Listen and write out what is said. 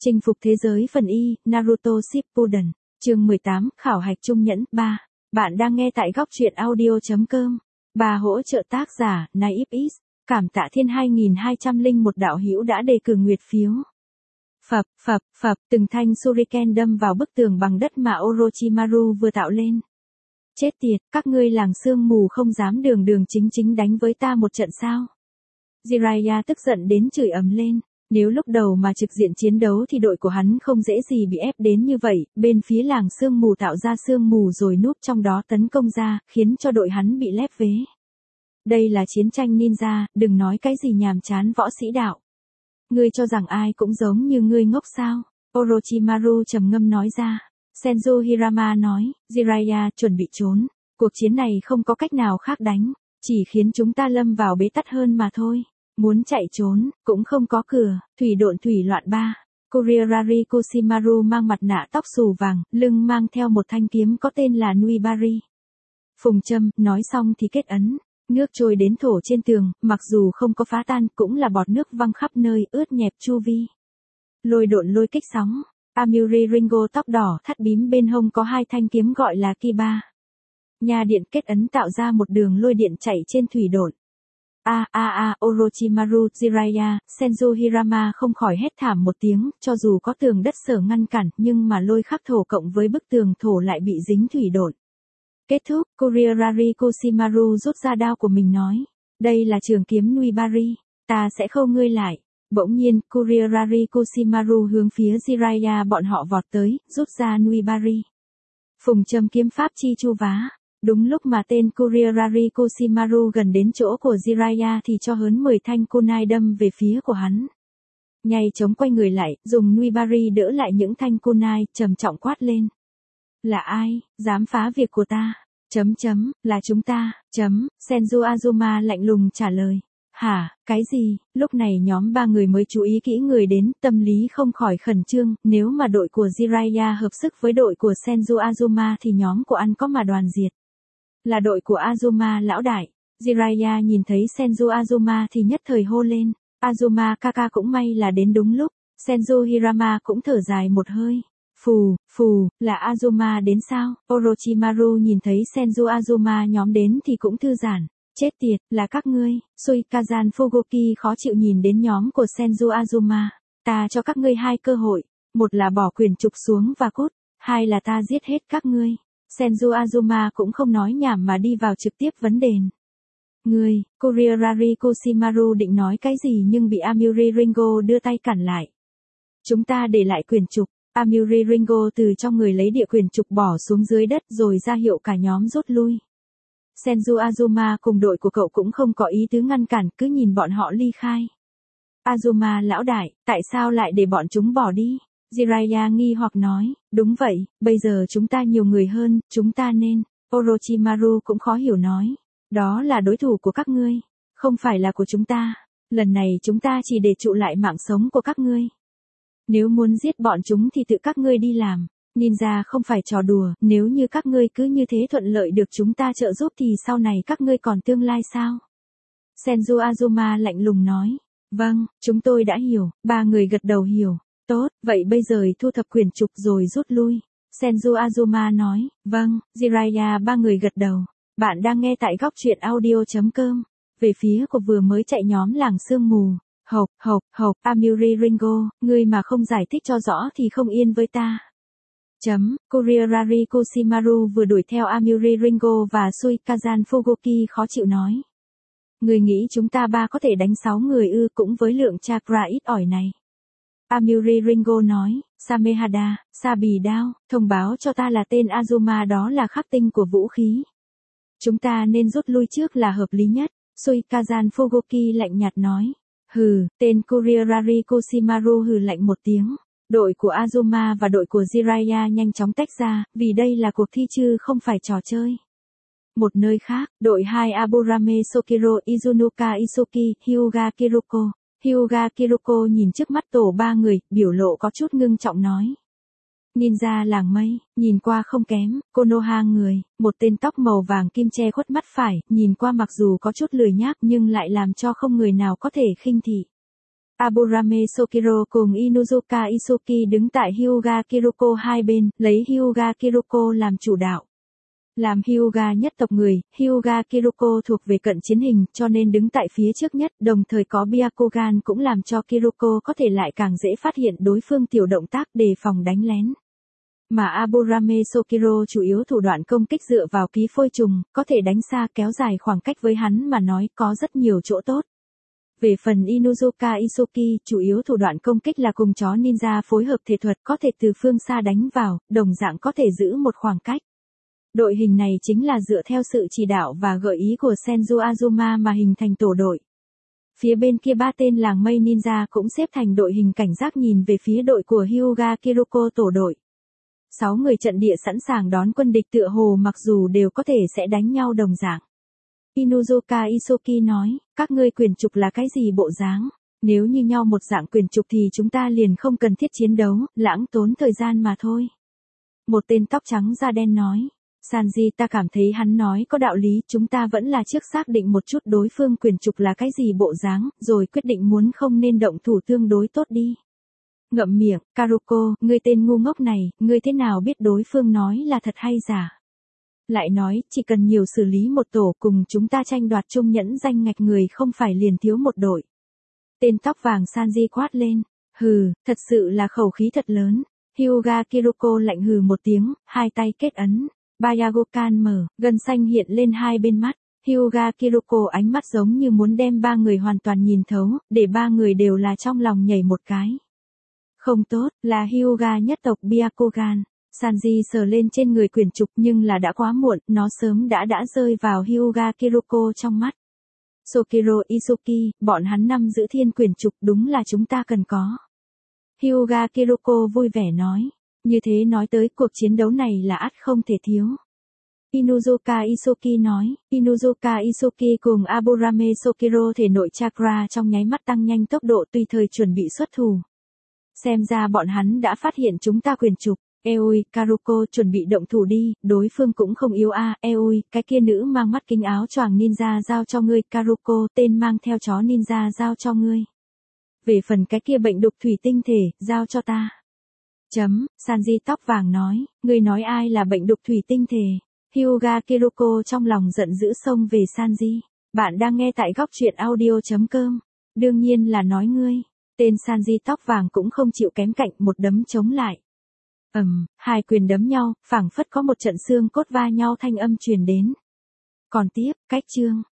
Chinh phục thế giới phần Y, Naruto Shippuden, chương 18, khảo hạch trung nhẫn 3. Bạn đang nghe tại góc truyện audio.com. Bà hỗ trợ tác giả, Naipis. Cảm tạ thiên 2201 đạo hữu đã đề cử nguyệt phiếu. Phập, từng thanh shuriken đâm vào bức tường bằng đất mà Orochimaru vừa tạo lên. Chết tiệt, các ngươi làng sương mù không dám đường chính đánh với ta một trận sao? Jiraiya tức giận đến chửi ầm lên. Nếu lúc đầu mà trực diện chiến đấu thì đội của hắn không dễ gì bị ép đến như vậy, bên phía làng sương mù tạo ra sương mù rồi núp trong đó tấn công ra, khiến cho đội hắn bị lép vế. Đây là chiến tranh ninja, đừng nói cái gì nhàm chán võ sĩ đạo. Ngươi cho rằng ai cũng giống như ngươi ngốc sao? Orochimaru trầm ngâm nói ra. Senju Hirama nói, Jiraiya chuẩn bị trốn, cuộc chiến này không có cách nào khác đánh, chỉ khiến chúng ta lâm vào bế tắc hơn mà thôi. Muốn chạy trốn, cũng không có cửa, thủy độn thủy loạn 3. Kuriarari Koshimaru mang mặt nạ tóc xù vàng, lưng mang theo một thanh kiếm có tên là Nuibari. Phùng châm, nói xong thì kết ấn. Nước trôi đến thổ trên tường, mặc dù không có phá tan, cũng là bọt nước văng khắp nơi, ướt nhẹp chu vi. Lôi độn lôi kích sóng. Amiri Ringo tóc đỏ thắt bím bên hông có hai thanh kiếm gọi là Kiba. Nhà điện kết ấn tạo ra một đường lôi điện chạy trên thủy độn. Orochimaru, Jiraiya, Senju Hirama không khỏi hét thảm một tiếng, cho dù có tường đất sở ngăn cản, nhưng mà lôi khắc thổ cộng với bức tường thổ lại bị dính thủy độn. Kết thúc, Kuriarari Koshimaru rút ra đao của mình nói, đây là trường kiếm Nuibari, ta sẽ khâu ngươi lại. Bỗng nhiên, Kuriarari Koshimaru hướng phía Jiraiya bọn họ vọt tới, rút ra Nuibari. Phùng châm kiếm pháp chi chu vá. Đúng lúc mà tên Kuriarari Koshimaru gần đến chỗ của Jiraiya thì cho hơn 10 thanh kunai đâm về phía của hắn. Nhảy chống quay người lại, dùng Nuibari đỡ lại những thanh kunai, trầm trọng quát lên. Là ai, dám phá việc của ta? Là chúng ta, Senju Azuma lạnh lùng trả lời. Hả, cái gì? Lúc này nhóm 3 người mới chú ý kỹ người đến, tâm lý không khỏi khẩn trương, nếu mà đội của Jiraiya hợp sức với đội của Senju Azuma thì nhóm của ăn có mà đoàn diệt. Là đội của Azuma lão đại. Jiraiya nhìn thấy Senju Azuma thì nhất thời hô lên. Azuma kaka cũng may là đến đúng lúc. Senju Hirama cũng thở dài một hơi. Phù, là Azuma đến sao? Orochimaru nhìn thấy Senju Azuma nhóm đến thì cũng thư giãn. Chết tiệt, là các ngươi. Suikazan Fugoki khó chịu nhìn đến nhóm của Senju Azuma. Ta cho các ngươi 2 cơ hội. Một là bỏ quyền trục xuống và cút. 2 là ta giết hết các ngươi. Senju Azuma cũng không nói nhảm mà đi vào trực tiếp vấn đề. Ngươi, Kuriarari Koshimaru định nói cái gì nhưng bị Amiri Ringo đưa tay cản lại. Chúng ta để lại quyền trục. Amiri Ringo từ trong người lấy địa quyền trục bỏ xuống dưới đất rồi ra hiệu cả nhóm rút lui. Senju Azuma cùng đội của cậu cũng không có ý tứ ngăn cản, cứ nhìn bọn họ ly khai. Azuma lão đại, tại sao lại để bọn chúng bỏ đi? Jiraiya nghi hoặc nói, đúng vậy, bây giờ chúng ta nhiều người hơn, chúng ta nên. Orochimaru cũng khó hiểu nói, đó là đối thủ của các ngươi, không phải là của chúng ta. Lần này chúng ta chỉ để trụ lại mạng sống của các ngươi. Nếu muốn giết bọn chúng thì tự các ngươi đi làm. Ninja không phải trò đùa, nếu như các ngươi cứ như thế thuận lợi được chúng ta trợ giúp thì sau này các ngươi còn tương lai sao? Senju Azuma lạnh lùng nói, vâng, chúng tôi đã hiểu. 3 người gật đầu hiểu. Tốt, vậy bây giờ thu thập quyền trục rồi rút lui. Senju Azuma nói, vâng. Jiraiya 3 người gật đầu. Bạn đang nghe tại góc truyện audio.com. Về phía của vừa mới chạy nhóm làng sương mù. Hộp, Amiri Ringo, ngươi mà không giải thích cho rõ thì không yên với ta. Kuriarari Koshimaru vừa đuổi theo Amiri Ringo và Suikazan Fugoki khó chịu nói. Ngươi nghĩ chúng ta 3 có thể đánh 6 người ư? Cũng với lượng chakra ít ỏi này. Amiri Ringo nói, Samehada, sa bì đao, thông báo cho ta là tên Azuma đó là khắc tinh của vũ khí. Chúng ta nên rút lui trước là hợp lý nhất. Suikazan Fugoki lạnh nhạt nói. Hừ, tên Kuriarari Koshimaru hừ lạnh một tiếng. Đội của Azuma và đội của Jiraiya nhanh chóng tách ra, vì đây là cuộc thi chứ không phải trò chơi. Một nơi khác, đội 2 Aburame Sokiro Izunuka Isuki, Hyuga Kiruko. Hyuga Kiruko nhìn trước mắt tổ 3 người, biểu lộ có chút ngưng trọng nói. Ninja làng mây, nhìn qua không kém, Konoha người, một tên tóc màu vàng kim che khuất mắt phải, nhìn qua mặc dù có chút lười nhác nhưng lại làm cho không người nào có thể khinh thị. Aburame Sokiro cùng Inuzuka Isuki đứng tại Hyuga Kiruko hai bên, lấy Hyuga Kiruko làm chủ đạo. Làm Hyuga nhất tộc người, Hyuga Kiruko thuộc về cận chiến hình, cho nên đứng tại phía trước nhất, đồng thời có Byakugan cũng làm cho Kiruko có thể lại càng dễ phát hiện đối phương tiểu động tác đề phòng đánh lén. Mà Aburame Sokiro chủ yếu thủ đoạn công kích dựa vào ký phôi trùng, có thể đánh xa kéo dài khoảng cách với hắn mà nói có rất nhiều chỗ tốt. Về phần Inuzuka Isuki, chủ yếu thủ đoạn công kích là cùng chó ninja phối hợp thể thuật có thể từ phương xa đánh vào, đồng dạng có thể giữ một khoảng cách. Đội hình này chính là dựa theo sự chỉ đạo và gợi ý của Senju Azuma mà hình thành tổ đội. Phía bên kia ba tên làng mây ninja cũng xếp thành đội hình cảnh giác nhìn về phía đội của Hyuga Kiruko tổ đội. 6 người trận địa sẵn sàng đón quân địch tựa hồ mặc dù đều có thể sẽ đánh nhau đồng dạng. Inuzuka Isuki nói, các ngươi quyền trục là cái gì bộ dáng? Nếu như nhau một dạng quyền trục thì chúng ta liền không cần thiết chiến đấu, lãng tốn thời gian mà thôi. Một tên tóc trắng da đen nói, Sanji ta cảm thấy hắn nói có đạo lý, chúng ta vẫn là trước xác định một chút đối phương quyền trục là cái gì bộ dáng, rồi quyết định muốn không nên động thủ tương đối tốt đi. Ngậm miệng, Karuko, ngươi tên ngu ngốc này, ngươi thế nào biết đối phương nói là thật hay giả? Lại nói, chỉ cần nhiều xử lý một tổ cùng chúng ta tranh đoạt chung nhẫn danh ngạch người không phải liền thiếu một đội. Tên tóc vàng Sanji quát lên, hừ, thật sự là khẩu khí thật lớn. Hyuga Kiruko lạnh hừ một tiếng, hai tay kết ấn. Byakugan mở, gân xanh hiện lên hai bên mắt. Hyuga Kiruko ánh mắt giống như muốn đem ba người hoàn toàn nhìn thấu, để ba người đều là trong lòng nhảy một cái. Không tốt, là Hyuga nhất tộc Byakugan. Sanji sờ lên trên người quyền trục nhưng là đã quá muộn, nó sớm đã rơi vào Hyuga Kiruko trong mắt. Sokiro Isuki, bọn hắn năm giữ thiên quyền trục đúng là chúng ta cần có. Hyuga Kiruko vui vẻ nói. Như thế nói tới cuộc chiến đấu này là ắt không thể thiếu. Inuzuka Isuki nói, Inuzuka Isuki cùng Aburame Sokiro thể nội chakra trong nháy mắt tăng nhanh tốc độ tùy thời chuẩn bị xuất thủ. Xem ra bọn hắn đã phát hiện chúng ta quyền trục. Eui, Karuko chuẩn bị động thủ đi, đối phương cũng không yếu a. Eui, cái kia nữ mang mắt kính áo choàng ninja giao cho ngươi. Karuko, tên mang theo chó ninja giao cho ngươi. Về phần cái kia bệnh đục thủy tinh thể, giao cho ta. Sanji tóc vàng nói, ngươi nói ai là bệnh đục thủy tinh thể? Hyuga Kiruko trong lòng giận dữ xông về Sanji. Bạn đang nghe tại góc truyện audio.com. Đương nhiên là nói ngươi. Tên Sanji tóc vàng cũng không chịu kém cạnh, một đấm chống lại. Hai quyền đấm nhau, phảng phất có một trận xương cốt va nhau thanh âm truyền đến. Còn tiếp, cách chương.